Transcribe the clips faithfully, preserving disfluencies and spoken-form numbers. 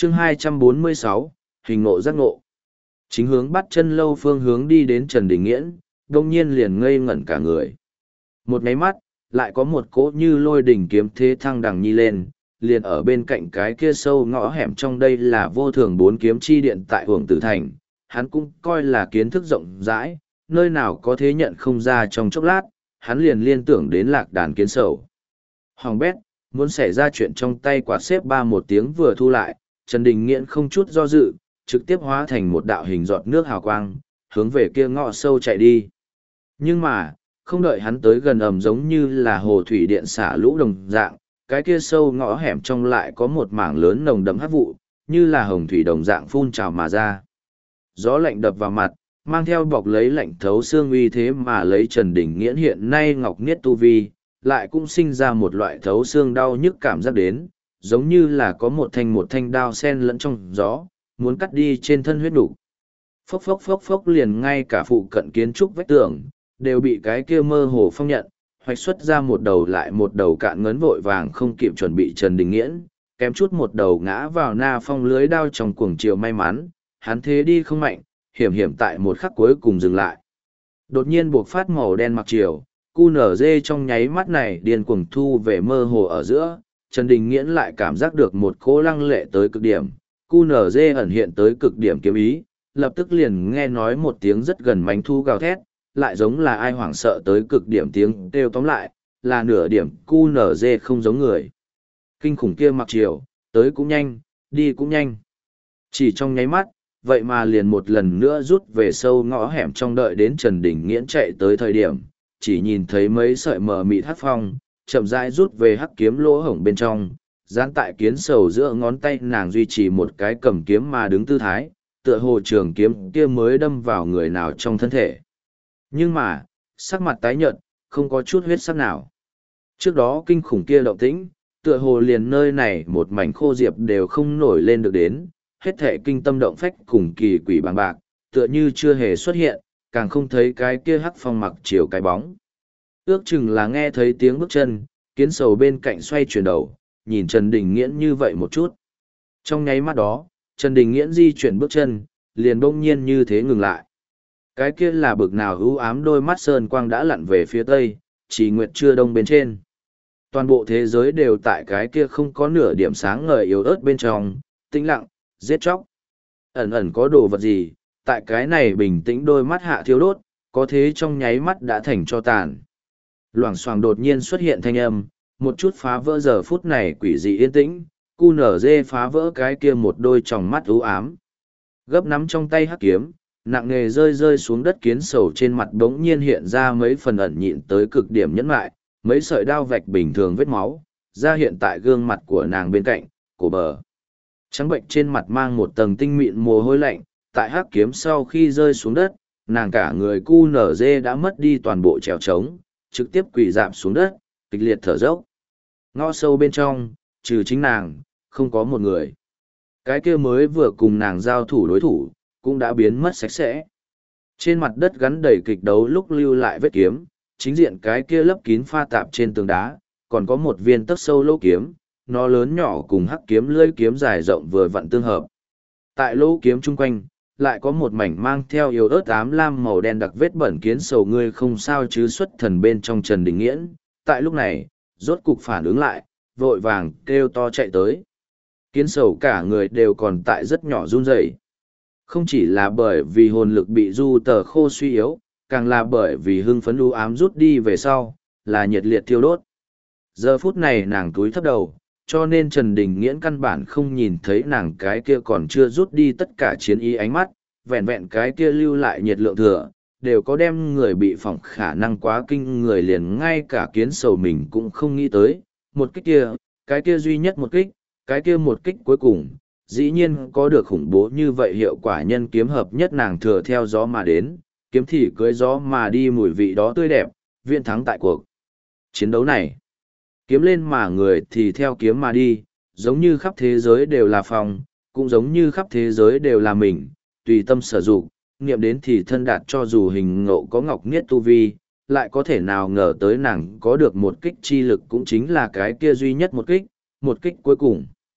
chương hai trăm bốn mươi sáu, hình ngộ giác ngộ. Chính hướng bắt chân lâu phương hướng đi đến Trần Đình Nghiễn, đông nhiên liền ngây ngẩn cả người. Một máy mắt, lại có một cỗ như lôi đỉnh kiếm thế thăng đằng nhi lên, liền ở bên cạnh cái kia sâu ngõ hẻm trong đây là vô thường bốn kiếm chi điện tại Hưởng Tử Thành. Hắn cũng coi là kiến thức rộng rãi, nơi nào có thế nhận không ra trong chốc lát, hắn liền liên tưởng đến lạc đàn kiến sầu. Hoàng bét, muốn xảy ra chuyện trong tay quạt xếp ba một tiếng vừa thu lại, Trần Đình Nghiễn không chút do dự, trực tiếp hóa thành một đạo hình giọt nước hào quang, hướng về kia ngõ sâu chạy đi. Nhưng mà, không đợi hắn tới gần ầm giống như là hồ thủy điện xả lũ đồng dạng, cái kia sâu ngõ hẻm trong lại có một mảng lớn nồng đậm hắc vụ, như là hồng thủy đồng dạng phun trào mà ra. Gió lạnh đập vào mặt, mang theo bọc lấy lạnh thấu xương uy thế mà lấy Trần Đình Nghiễn hiện nay ngọc niết tu vi, lại cũng sinh ra một loại thấu xương đau nhức cảm giác đến, giống như là có một thanh một thanh đao sen lẫn trong gió, muốn cắt đi trên thân huyết đủ. Phốc phốc phốc phốc liền ngay cả phụ cận kiến trúc vách tường, đều bị cái kia mơ hồ phong nhận, hoạch xuất ra một đầu lại một đầu cạn ngấn vội vàng không kịp chuẩn bị Trần Đình Nghiễn, kém chút một đầu ngã vào na phong lưới đao trong cuồng chiều may mắn, hắn thế đi không mạnh, hiểm hiểm tại một khắc cuối cùng dừng lại. Đột nhiên buộc phát màu đen mặc chiều, cu nở dê trong nháy mắt này điên cuồng thu về mơ hồ ở giữa, Trần Đình Nghiễn lại cảm giác được một cỗ lăng lệ tới cực điểm, cu nở dê ẩn hiện tới cực điểm kiếm ý, lập tức liền nghe nói một tiếng rất gần mánh thu gào thét, lại giống là ai hoảng sợ tới cực điểm tiếng kêu tóm lại, là nửa điểm cu nở dê không giống người. Kinh khủng kia mặc chiều, tới cũng nhanh, đi cũng nhanh. Chỉ trong nháy mắt, vậy mà liền một lần nữa rút về sâu ngõ hẻm trong đợi đến Trần Đình Nghiễn chạy tới thời điểm, chỉ nhìn thấy mấy sợi mờ mịt hắc phong, chậm rãi rút về hắc kiếm lỗ hổng bên trong, dán tại kiến sầu giữa ngón tay nàng duy trì một cái cầm kiếm mà đứng tư thái, tựa hồ trường kiếm kia mới đâm vào người nào trong thân thể. Nhưng mà, sắc mặt tái nhợt, không có chút huyết sắc nào. Trước đó kinh khủng kia động tĩnh, tựa hồ liền nơi này một mảnh khô diệp đều không nổi lên được đến, hết thể kinh tâm động phách cùng kỳ quỷ bằng bạc, tựa như chưa hề xuất hiện, càng không thấy cái kia hắc phong mặc chiều cái bóng. Ước chừng là nghe thấy tiếng bước chân, kiến sầu bên cạnh xoay chuyển đầu, nhìn Trần Đình Nghiễn như vậy một chút. Trong nháy mắt đó, Trần Đình Nghiễn di chuyển bước chân, liền bỗng nhiên như thế ngừng lại. Cái kia là bực nào ưu ám đôi mắt sơn quang đã lặn về phía tây, chỉ nguyệt chưa đông bên trên. Toàn bộ thế giới đều tại cái kia không có nửa điểm sáng ngời yếu ớt bên trong, tĩnh lặng, giết chóc. Ẩn ẩn có đồ vật gì, tại cái này bình tĩnh đôi mắt hạ thiêu đốt, có thế trong nháy mắt đã thành cho tàn. Loảng xoảng đột nhiên xuất hiện thanh âm, một chút phá vỡ giờ phút này quỷ dị yên tĩnh, cu nở dê phá vỡ cái kia một đôi tròng mắt u ám. Gấp nắm trong tay hắc kiếm, nặng nề rơi rơi xuống đất kiến sầu trên mặt bỗng nhiên hiện ra mấy phần ẩn nhịn tới cực điểm nhẫn mại, mấy sợi đao vạch bình thường vết máu, ra hiện tại gương mặt của nàng bên cạnh, cổ bờ. Trắng bệnh trên mặt mang một tầng tinh mịn mồ hôi lạnh, tại hắc kiếm sau khi rơi xuống đất, nàng cả người cu nở dê đã mất đi toàn bộ trèo trống, trực tiếp quỳ dạp xuống đất, kịch liệt thở dốc. Ngõ sâu bên trong, trừ chính nàng, không có một người. Cái kia mới vừa cùng nàng giao thủ đối thủ, cũng đã biến mất sạch sẽ. Trên mặt đất gắn đầy kịch đấu lúc lưu lại vết kiếm, chính diện cái kia lấp kín pha tạp trên tường đá, còn có một viên tấc sâu lỗ kiếm, nó lớn nhỏ cùng hắc kiếm lưỡi kiếm dài rộng vừa vặn tương hợp. Tại lỗ kiếm chung quanh, lại có một mảnh mang theo yếu ớt ám lam màu đen đặc vết bẩn kiến sầu ngươi không sao chứ xuất thần bên trong Trần Đình Nghiễn. Tại lúc này, rốt cục phản ứng lại, vội vàng kêu to chạy tới. Kiến sầu cả người đều còn tại rất nhỏ run rẩy. Không chỉ là bởi vì hồn lực bị du tờ khô suy yếu, càng là bởi vì hưng phấn u ám rút đi về sau, là nhiệt liệt thiêu đốt. Giờ phút này nàng túi thấp đầu, cho nên Trần Đình Nghiễn căn bản không nhìn thấy nàng cái kia còn chưa rút đi tất cả chiến ý ánh mắt, vẹn vẹn cái kia lưu lại nhiệt lượng thừa, đều có đem người bị phỏng khả năng quá kinh người liền ngay cả kiến sầu mình cũng không nghĩ tới. Một kích kia, cái kia duy nhất một kích, cái kia một kích cuối cùng, dĩ nhiên có được khủng bố như vậy hiệu quả nhân kiếm hợp nhất nàng thừa theo gió mà đến, kiếm thì cưới gió mà đi mùi vị đó tươi đẹp, viện thắng tại cuộc chiến đấu này. Kiếm lên mà người thì theo kiếm mà đi, giống như khắp thế giới đều là phòng, cũng giống như khắp thế giới đều là mình, tùy tâm sở dụng, niệm đến thì thân đạt cho dù hình ngộ có ngọc niết tu vi, lại có thể nào ngờ tới nàng có được một kích chi lực cũng chính là cái kia duy nhất một kích, một kích cuối cùng.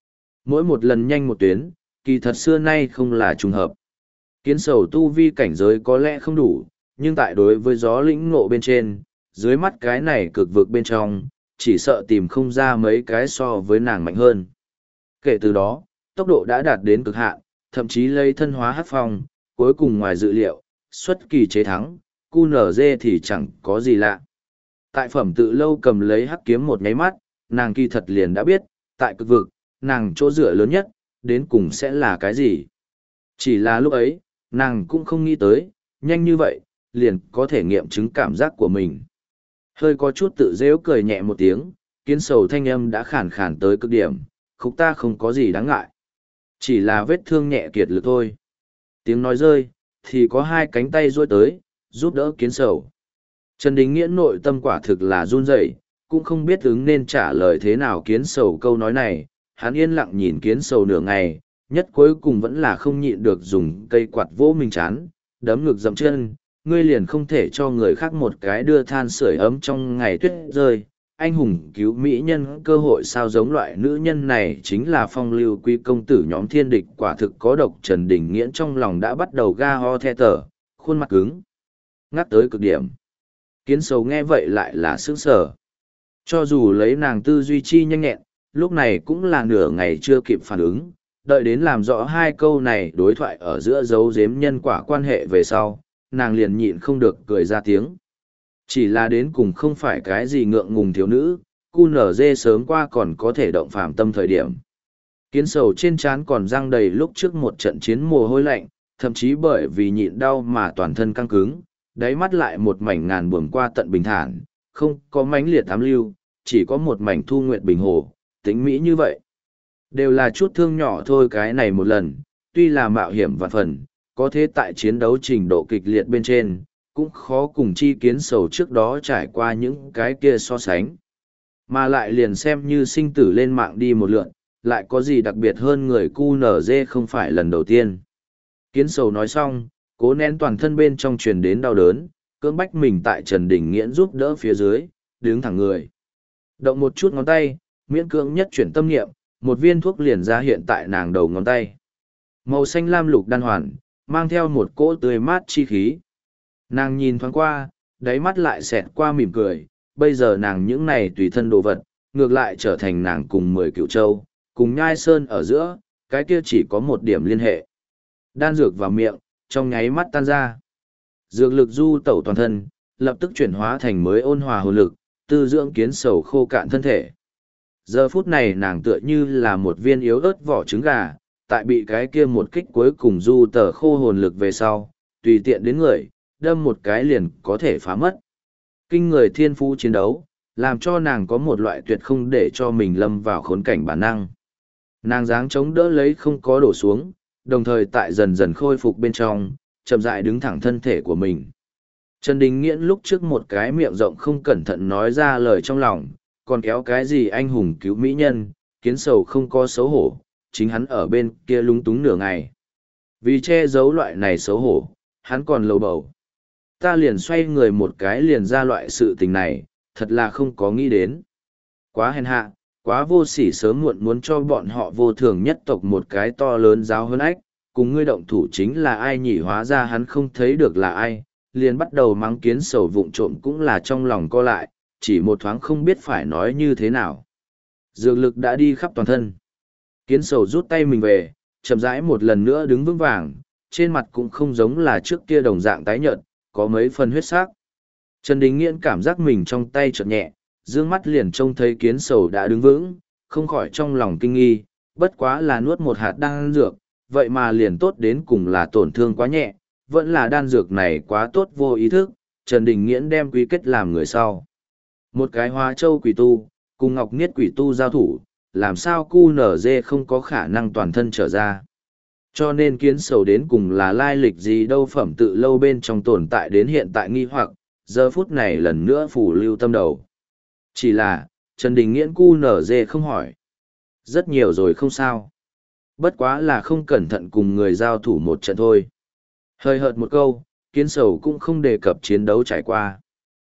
Mỗi một lần nhanh một tuyến, kỳ thật xưa nay không là trùng hợp. Kiến sầu tu vi cảnh giới có lẽ không đủ, nhưng tại đối với gió lĩnh ngộ bên trên, dưới mắt cái này cực vực bên trong, chỉ sợ tìm không ra mấy cái so với nàng mạnh hơn. Kể từ đó, tốc độ đã đạt đến cực hạn, thậm chí lấy thân hóa hát phong, cuối cùng ngoài dự liệu, xuất kỳ chế thắng, cu nở dê thì chẳng có gì lạ. Tại phẩm tự lâu cầm lấy hắc kiếm một nháy mắt, nàng kỳ thật liền đã biết, tại cực vực, nàng chỗ dựa lớn nhất, đến cùng sẽ là cái gì. Chỉ là lúc ấy, nàng cũng không nghĩ tới, nhanh như vậy, liền có thể nghiệm chứng cảm giác của mình. Hơi có chút tự dễu cười nhẹ một tiếng, kiến sầu thanh âm đã khản khàn tới cực điểm, khúc ta không có gì đáng ngại. Chỉ là vết thương nhẹ kiệt lực thôi. Tiếng nói rơi, thì có hai cánh tay duỗi tới, giúp đỡ kiến sầu. Trần Đình Nghiễn nội tâm quả thực là run rẩy, cũng không biết ứng nên trả lời thế nào kiến sầu câu nói này. Hắn yên lặng nhìn kiến sầu nửa ngày, nhất cuối cùng vẫn là không nhịn được dùng cây quạt vỗ mình chán, đấm ngực dậm chân. Ngươi liền không thể cho người khác một cái đưa than sưởi ấm trong ngày tuyết rơi. Anh hùng cứu mỹ nhân cơ hội sao giống loại nữ nhân này chính là phong lưu quý công tử nhóm thiên địch quả thực có độc. Trần Đình Nghiễn trong lòng đã bắt đầu ga ho the tở, khuôn mặt cứng ngắt tới cực điểm. Kiến sầu nghe vậy lại là sững sờ. Cho dù lấy nàng tư duy chi nhanh nhẹn, lúc này cũng là nửa ngày chưa kịp phản ứng, đợi đến làm rõ hai câu này đối thoại ở giữa dấu giếm nhân quả quan hệ về sau, nàng liền nhịn không được cười ra tiếng. Chỉ là đến cùng không phải cái gì ngượng ngùng thiếu nữ, cu nở dê sớm qua còn có thể động phàm tâm thời điểm. Kiến sầu trên trán còn răng đầy lúc trước một trận chiến mồ hôi lạnh, thậm chí bởi vì nhịn đau mà toàn thân căng cứng, đáy mắt lại một mảnh ngàn buồm qua tận bình thản, không có mãnh liệt ám lưu, chỉ có một mảnh thu nguyệt bình hồ, tính mỹ như vậy. Đều là chút thương nhỏ thôi, cái này một lần, tuy là mạo hiểm vạn phần, có thế tại chiến đấu trình độ kịch liệt bên trên, cũng khó cùng chi kiến sầu trước đó trải qua những cái kia so sánh. Mà lại liền xem như sinh tử lên mạng đi một lượn, lại có gì đặc biệt hơn người cu nở dê không phải lần đầu tiên. Kiến sầu nói xong, cố nén toàn thân bên trong truyền đến đau đớn, cưỡng bách mình tại Trần Đình Nghiễn giúp đỡ phía dưới, đứng thẳng người. Động một chút ngón tay, miễn cưỡng nhất chuyển tâm niệm, một viên thuốc liền ra hiện tại nàng đầu ngón tay. Màu xanh lam lục đan hoàn, mang theo một cỗ tươi mát chi khí. Nàng nhìn thoáng qua, đáy mắt lại xẹt qua mỉm cười, bây giờ nàng những này tùy thân đồ vật, ngược lại trở thành nàng cùng mười cựu châu, cùng nhai sơn ở giữa, cái kia chỉ có một điểm liên hệ. Đan dược vào miệng, trong nháy mắt tan ra. Dược lực du tẩu toàn thân, lập tức chuyển hóa thành mới ôn hòa hồn lực, tư dưỡng kiến sầu khô cạn thân thể. Giờ phút này nàng tựa như là một viên yếu ớt vỏ trứng gà, tại bị cái kia một kích cuối cùng du tờ khô hồn lực về sau, tùy tiện đến người, đâm một cái liền có thể phá mất. Kinh người thiên phú chiến đấu, làm cho nàng có một loại tuyệt không để cho mình lâm vào khốn cảnh bản năng. Nàng dáng chống đỡ lấy không có đổ xuống, đồng thời tại dần dần khôi phục bên trong, chậm rãi đứng thẳng thân thể của mình. Trần Đình Nghiễn lúc trước một cái miệng rộng không cẩn thận nói ra lời trong lòng, còn kéo cái gì anh hùng cứu mỹ nhân, kiến sầu không có xấu hổ, chính hắn ở bên kia lúng túng nửa ngày. Vì che giấu loại này xấu hổ, hắn còn lầu bầu. Ta liền xoay người một cái liền ra loại sự tình này, thật là không có nghĩ đến. Quá hèn hạ, quá vô sỉ, sớm muộn muốn cho bọn họ vô thường nhất tộc một cái to lớn giáo hơn ách, cùng ngươi động thủ chính là ai nhỉ, hóa ra hắn không thấy được là ai, liền bắt đầu mắng kiến sầu vụng trộm cũng là trong lòng co lại, chỉ một thoáng không biết phải nói như thế nào. Dược lực đã đi khắp toàn thân. Kiến sầu rút tay mình về, chậm rãi một lần nữa đứng vững vàng, trên mặt cũng không giống là trước kia đồng dạng tái nhợt, có mấy phần huyết sắc. Trần Đình Nghiễn cảm giác mình trong tay chợt nhẹ, dương mắt liền trông thấy kiến sầu đã đứng vững, không khỏi trong lòng kinh nghi, bất quá là nuốt một hạt đan dược, vậy mà liền tốt đến cùng là tổn thương quá nhẹ, vẫn là đan dược này quá tốt vô ý thức, Trần Đình Nghiễn đem quy kết làm người sau. Một cái hóa châu quỷ tu, cùng ngọc niết quỷ tu giao thủ, làm sao cu nở dê không có khả năng toàn thân trở ra. Cho nên kiến sầu đến cùng là lai lịch gì đâu, phẩm tự lâu bên trong tồn tại đến hiện tại nghi hoặc, giờ phút này lần nữa phủ lưu tâm đầu. Chỉ là, Trần Đình Nghiễn cu nở dê không hỏi. Rất nhiều rồi không sao. Bất quá là không cẩn thận cùng người giao thủ một trận thôi. Hơi hợt một câu, kiến sầu cũng không đề cập chiến đấu trải qua.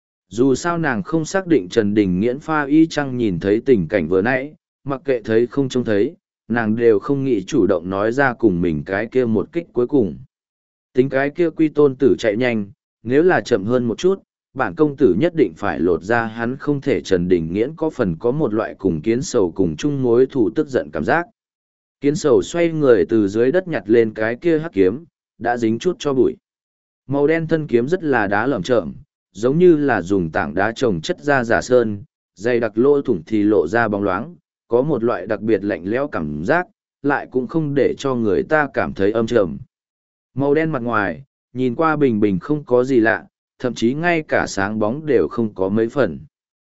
Dù sao nàng không xác định Trần Đình Nghiễn pha y chăng nhìn thấy tình cảnh vừa nãy, mặc kệ thấy không trông thấy, nàng đều không nghĩ chủ động nói ra cùng mình cái kia một kích cuối cùng. Tính cái kia quy tôn tử chạy nhanh, nếu là chậm hơn một chút, bản công tử nhất định phải lột ra hắn không thể. Trần Đình Nghiễn có phần có một loại cùng kiến sầu cùng chung mối thù tức giận cảm giác. Kiến sầu xoay người từ dưới đất nhặt lên cái kia hắc kiếm, đã dính chút cho bụi. Màu đen thân kiếm rất là đá lởm chởm, giống như là dùng tảng đá trồng chất ra giả sơn, dày đặc lỗ thủng thì lộ ra bóng loáng, có một loại đặc biệt lạnh lẽo cảm giác, lại cũng không để cho người ta cảm thấy âm trầm. Màu đen mặt ngoài, nhìn qua bình bình không có gì lạ, thậm chí ngay cả sáng bóng đều không có mấy phần.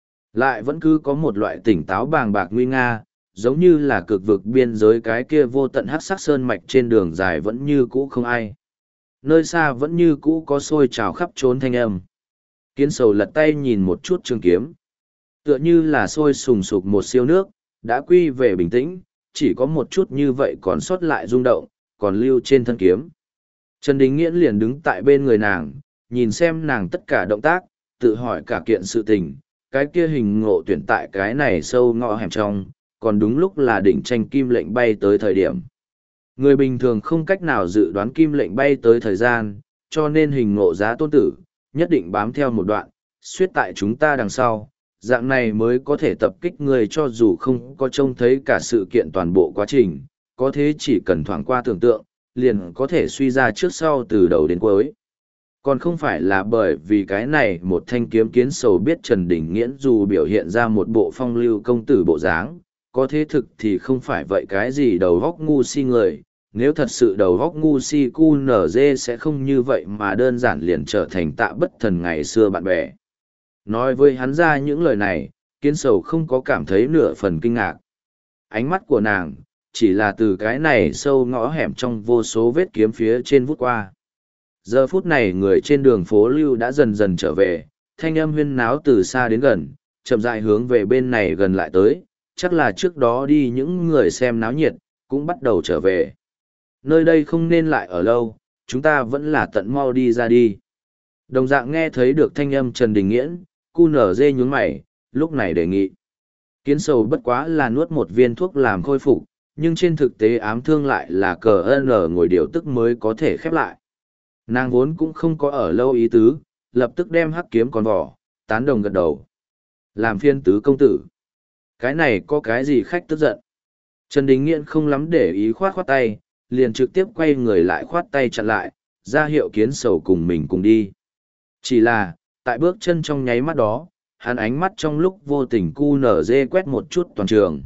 Lại vẫn cứ có một loại tỉnh táo bàng bạc nguy nga, giống như là cực vực biên giới cái kia vô tận hắc sắc sơn mạch trên đường dài vẫn như cũ không ai. Nơi xa vẫn như cũ có sôi trào khắp trốn thanh âm. Kiến sầu lật tay nhìn một chút trường kiếm. Tựa như là sôi sùng sục một siêu nước, đã quy về bình tĩnh, chỉ có một chút như vậy còn sót lại rung động, còn lưu trên thân kiếm. Trần Đình Nghiễn liền đứng tại bên người nàng, nhìn xem nàng tất cả động tác, tự hỏi cả kiện sự tình, cái kia hình ngộ tuyển tại cái này sâu ngõ hẻm trong, còn đúng lúc là đỉnh tranh kim lệnh bay tới thời điểm. Người bình thường không cách nào dự đoán kim lệnh bay tới thời gian, cho nên hình ngộ giá tôn tử, nhất định bám theo một đoạn, suýt tại chúng ta đằng sau, dạng này mới có thể tập kích người cho dù không có trông thấy cả sự kiện toàn bộ quá trình, có thế chỉ cần thoảng qua tưởng tượng, liền có thể suy ra trước sau từ đầu đến cuối. Còn không phải là bởi vì cái này một thanh kiếm kiến sầu biết Trần Đình Nghiễn dù biểu hiện ra một bộ phong lưu công tử bộ dáng, có thế thực thì không phải vậy cái gì đầu góc ngu si người, nếu thật sự đầu góc ngu si cu nở dê sẽ không như vậy mà đơn giản liền trở thành tạ bất thần ngày xưa bạn bè. Nói với hắn ra những lời này, kiến sầu không có cảm thấy nửa phần kinh ngạc. Ánh mắt của nàng, chỉ là từ cái này sâu ngõ hẻm trong vô số vết kiếm phía trên vút qua. Giờ phút này người trên đường phố lưu đã dần dần trở về, thanh âm huyên náo từ xa đến gần, chậm rãi hướng về bên này gần lại tới, chắc là trước đó đi những người xem náo nhiệt, cũng bắt đầu trở về. Nơi đây không nên lại ở lâu, chúng ta vẫn là tận mau đi ra đi. Đồng dạng nghe thấy được thanh âm Trần Đình Nghiễn, cu nở dê nhún mày, lúc này đề nghị. Kiến sầu bất quá là nuốt một viên thuốc làm khôi phục, nhưng trên thực tế ám thương lại là cờ ân ở ngồi điều tức mới có thể khép lại. Nàng vốn cũng không có ở lâu ý tứ, lập tức đem hắc kiếm còn vỏ, tán đồng gật đầu. Làm phiên tứ công tử. Cái này có cái gì khách tức giận. Trần Đình Nghiễn không lắm để ý khoát khoát tay, liền trực tiếp quay người lại khoát tay chặn lại, ra hiệu kiến sầu cùng mình cùng đi. Chỉ là, tại bước chân trong nháy mắt đó, hắn ánh mắt trong lúc vô tình cu nở dê quét một chút toàn trường.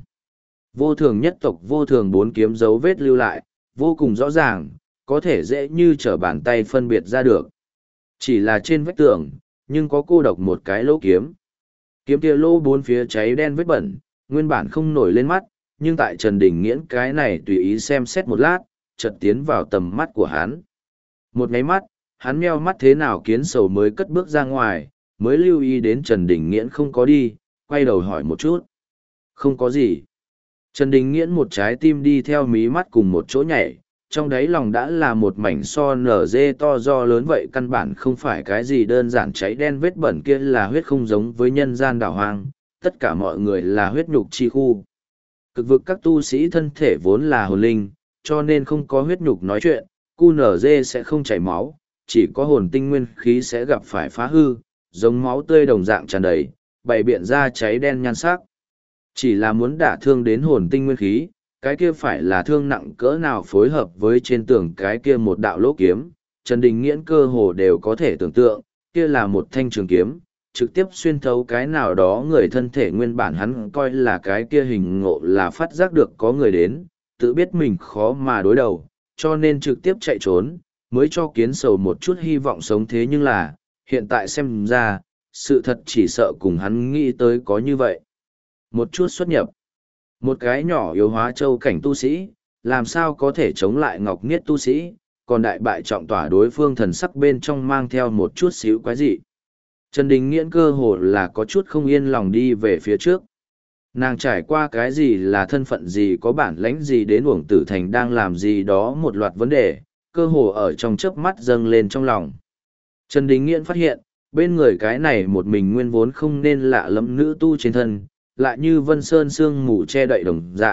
Vô thường nhất tộc vô thường bốn kiếm dấu vết lưu lại, vô cùng rõ ràng, có thể dễ như trở bàn tay phân biệt ra được. Chỉ là trên vách tường, nhưng có cô độc một cái lỗ kiếm. Kiếm kia lỗ bốn phía cháy đen vết bẩn, nguyên bản không nổi lên mắt, nhưng tại Trần Đình Nghiễn cái này tùy ý xem xét một lát, chợt tiến vào tầm mắt của hắn. Một nháy mắt, hắn meo mắt thế nào kiến sầu mới cất bước ra ngoài, mới lưu ý đến Trần Đình Nghiễn không có đi, quay đầu hỏi một chút. Không có gì. Trần Đình Nghiễn một trái tim đi theo mí mắt cùng một chỗ nhảy, trong đáy lòng đã là một mảnh so nở dê to do lớn vậy, căn bản không phải cái gì đơn giản cháy đen vết bẩn kia là huyết không giống với nhân gian đảo hoang, tất cả mọi người là huyết nhục chi khu. Cực vực các tu sĩ thân thể vốn là hồn linh, cho nên không có huyết nhục nói chuyện, cu nở dê sẽ không chảy máu, chỉ có hồn tinh nguyên khí sẽ gặp phải phá hư, giống máu tươi đồng dạng tràn đầy, bày biện ra cháy đen nhan sắc. Chỉ là muốn đả thương đến hồn tinh nguyên khí, cái kia phải là thương nặng cỡ nào phối hợp với trên tường cái kia một đạo lỗ kiếm, Trần Đình Nghiễn cơ hồ đều có thể tưởng tượng, kia là một thanh trường kiếm, trực tiếp xuyên thấu cái nào đó người thân thể nguyên bản hắn coi là cái kia hình ngộ là phát giác được có người đến, tự biết mình khó mà đối đầu, cho nên trực tiếp chạy trốn, mới cho kiến sầu một chút hy vọng sống thế nhưng là, hiện tại xem ra, sự thật chỉ sợ cùng hắn nghĩ tới có như vậy. Một chút xuất nhập. Một cái nhỏ yếu hóa châu cảnh tu sĩ, làm sao có thể chống lại ngọc niết tu sĩ, còn đại bại trọng tỏa đối phương thần sắc bên trong mang theo một chút xíu quái dị. Trần Đình Nghiễn cơ hồ là có chút không yên lòng đi về phía trước. Nàng trải qua cái gì là thân phận gì có bản lãnh gì đến uổng tử thành đang làm gì đó một loạt vấn đề, cơ hồ ở trong chớp mắt dâng lên trong lòng. Trần Đình Nghiễn phát hiện, bên người cái này một mình nguyên vốn không nên lạ lẫm nữ tu trên thân, lại như vân sơn sương mù che đậy đồng dạng,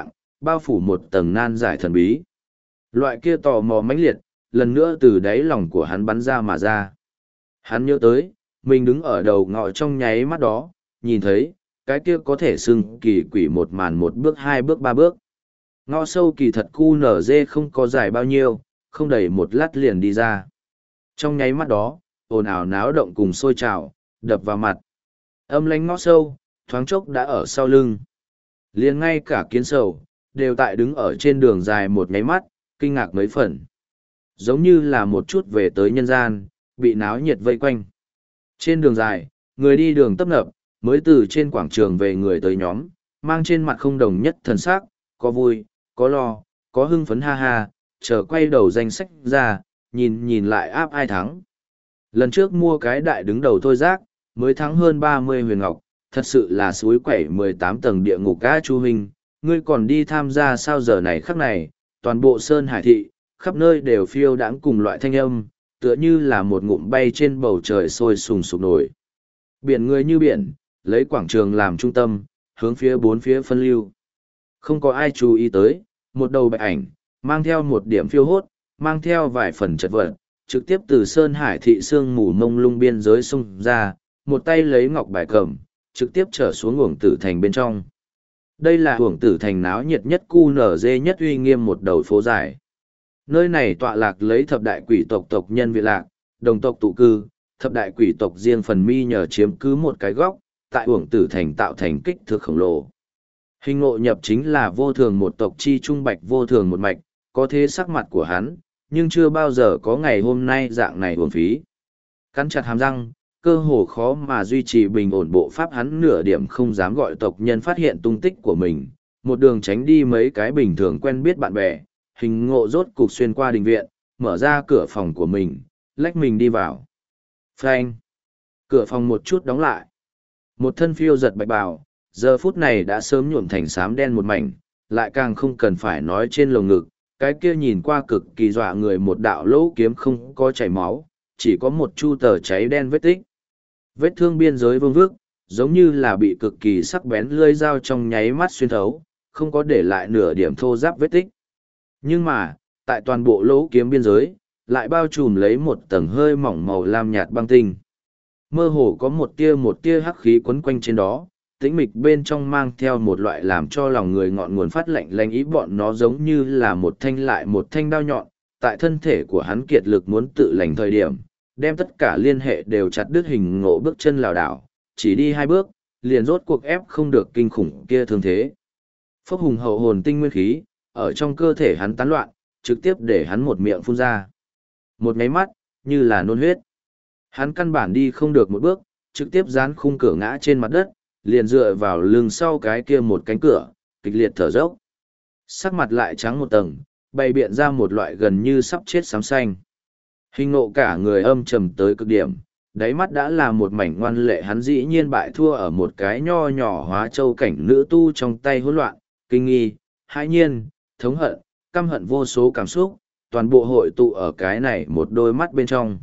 bao phủ một tầng nan giải thần bí. Loại kia tò mò mãnh liệt, lần nữa từ đáy lòng của hắn bắn ra mà ra. Hắn nhớ tới, mình đứng ở đầu ngõ trong nháy mắt đó, nhìn thấy, cái kia có thể xưng kỳ quỷ một màn một bước hai bước ba bước. Ngõ sâu kỳ thật cu nở dê không có dài bao nhiêu, không đầy một lát liền đi ra. Trong nháy mắt đó, ồn ào náo động cùng sôi trào, đập vào mặt. Âm lánh ngõ sâu, thoáng chốc đã ở sau lưng. Liền ngay cả kiến sầu, đều tại đứng ở trên đường dài một nháy mắt, kinh ngạc mấy phần. Giống như là một chút về tới nhân gian, bị náo nhiệt vây quanh. Trên đường dài, người đi đường tấp nập, mới từ trên quảng trường về người tới nhóm, mang trên mặt không đồng nhất thần sắc, có vui, có lo, có hưng phấn ha ha, chờ quay đầu danh sách ra, nhìn nhìn lại áp ai thắng. Lần trước mua cái đại đứng đầu thôi giác, mới thắng hơn ba mươi huyền ngọc, thật sự là suối quẩy mười tám tầng địa ngục ca chu huynh, ngươi còn đi tham gia sao giờ này khắc này, toàn bộ Sơn Hải thị, khắp nơi đều phiêu đãng cùng loại thanh âm, tựa như là một ngụm bay trên bầu trời sôi sùng sục nổi. Biển người như biển, lấy quảng trường làm trung tâm, hướng phía bốn phía phân lưu. Không có ai chú ý tới, một đầu bạch ảnh, mang theo một điểm phiêu hốt, mang theo vài phần chật vật, trực tiếp từ Sơn Hải thị sương mù mông lung biên giới xông ra, một tay lấy ngọc bài cầm, trực tiếp trở xuống uổng tử thành bên trong. Đây là uổng tử thành náo nhiệt nhất cu nở dê nhất uy nghiêm một đầu phố dài. Nơi này tọa lạc lấy thập đại quỷ tộc tộc nhân viện lạc, đồng tộc tụ cư, thập đại quỷ tộc riêng phần mi nhờ chiếm cứ một cái góc, tại uổng tử thành tạo thành kích thước khổng lồ. Hình ngộ nhập chính là vô thường một tộc chi trung bạch vô thường một mạch, có thế sắc mặt của hắn, nhưng chưa bao giờ có ngày hôm nay dạng này uổng phí. Cắn chặt hàm răng, cơ hồ khó mà duy trì bình ổn bộ pháp hắn nửa điểm không dám gọi tộc nhân phát hiện tung tích của mình, một đường tránh đi mấy cái bình thường quen biết bạn bè, hình ngộ rốt cục xuyên qua đình viện, mở ra cửa phòng của mình, lách mình đi vào. Phanh! Cửa phòng một chút đóng lại. Một thân phiêu giật bạch bào, giờ phút này đã sớm nhuộm thành xám đen một mảnh, lại càng không cần phải nói trên lồng ngực, cái kia nhìn qua cực kỳ dọa người một đạo lỗ kiếm không có chảy máu, chỉ có một chu tờ cháy đen vết tích. Vết thương biên giới vương vước, giống như là bị cực kỳ sắc bén lưỡi dao trong nháy mắt xuyên thấu, không có để lại nửa điểm thô ráp vết tích. Nhưng mà, tại toàn bộ lỗ kiếm biên giới, lại bao trùm lấy một tầng hơi mỏng màu lam nhạt băng tinh. Mơ hồ có một tia một tia hắc khí quấn quanh trên đó, tĩnh mịch bên trong mang theo một loại làm cho lòng người ngọn nguồn phát lạnh lanh ý, bọn nó giống như là một thanh lại một thanh đao nhọn, tại thân thể của hắn kiệt lực muốn tự lành thời điểm, đem tất cả liên hệ đều chặt đứt. Hình ngộ bước chân lảo đảo, chỉ đi hai bước, liền rốt cuộc ép không được kinh khủng kia thương thế. Phốc hùng hậu hồn tinh nguyên khí, ở trong cơ thể hắn tán loạn, trực tiếp để hắn một miệng phun ra. Một nháy mắt, như là nôn huyết. Hắn căn bản đi không được một bước, trực tiếp dán khung cửa ngã trên mặt đất, liền dựa vào lưng sau cái kia một cánh cửa, kịch liệt thở dốc. Sắc mặt lại trắng một tầng, bày biện ra một loại gần như sắp chết xám xanh. Hình ngộ cả người âm trầm tới cực điểm, đáy mắt đã là một mảnh ngoan lệ, hắn dĩ nhiên bại thua ở một cái nho nhỏ hóa châu cảnh nữ tu trong tay hỗn loạn, kinh nghi, hãi nhiên, thống hận, căm hận vô số cảm xúc, toàn bộ hội tụ ở cái này một đôi mắt bên trong.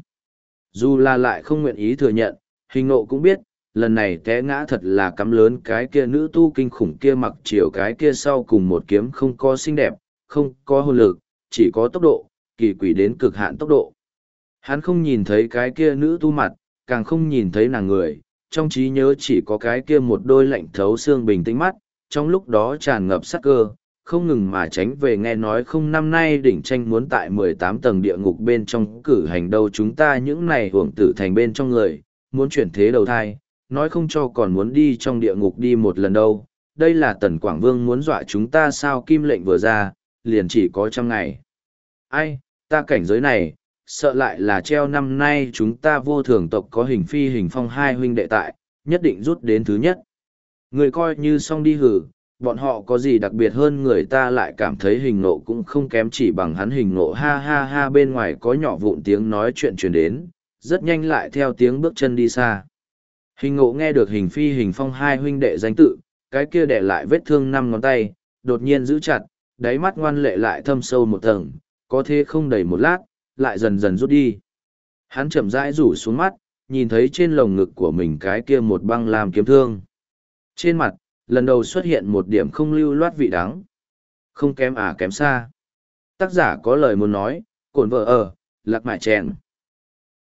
Dù là lại không nguyện ý thừa nhận, hình ngộ cũng biết, lần này té ngã thật là cắm lớn cái kia nữ tu kinh khủng kia mặc chiều cái kia sau cùng một kiếm không có xinh đẹp, không có hồn lực, chỉ có tốc độ, kỳ quỷ đến cực hạn tốc độ. Hắn không nhìn thấy cái kia nữ tu mặt, càng không nhìn thấy nàng người, trong trí nhớ chỉ có cái kia một đôi lạnh thấu xương bình tĩnh mắt, trong lúc đó tràn ngập sát cơ, không ngừng mà tránh về. Nghe nói không năm nay đỉnh tranh muốn tại mười tám tầng địa ngục bên trong cử hành đâu, chúng ta những này hưởng tử thành bên trong người, muốn chuyển thế đầu thai, nói không cho còn muốn đi trong địa ngục đi một lần đâu. Đây là Tần Quảng Vương muốn dọa chúng ta sao? Kim lệnh vừa ra, liền chỉ có trăm ngày. Ai, ta cảnh giới này, sợ lại là treo năm nay chúng ta vô thường tộc có Hình Phi Hình Phong hai huynh đệ tại, nhất định rút đến thứ nhất. Người coi như xong đi hử, bọn họ có gì đặc biệt hơn người ta, lại cảm thấy hình nộ cũng không kém chỉ bằng hắn. Hình nộ ha ha ha, bên ngoài có nhỏ vụn tiếng nói chuyện truyền đến, rất nhanh lại theo tiếng bước chân đi xa. Hình ngộ nghe được Hình Phi Hình Phong hai huynh đệ danh tự, cái kia để lại vết thương năm ngón tay, đột nhiên giữ chặt, đáy mắt ngoan lệ lại thâm sâu một tầng, có thế không đầy một lát, lại dần dần rút đi. Hắn chậm rãi rủ xuống mắt, nhìn thấy trên lồng ngực của mình cái kia một băng làm kiếm thương. Trên mặt, lần đầu xuất hiện một điểm không lưu loát vị đắng. Không kém à kém xa. Tác giả có lời muốn nói, cổn vợ ở, lạc mại chèn.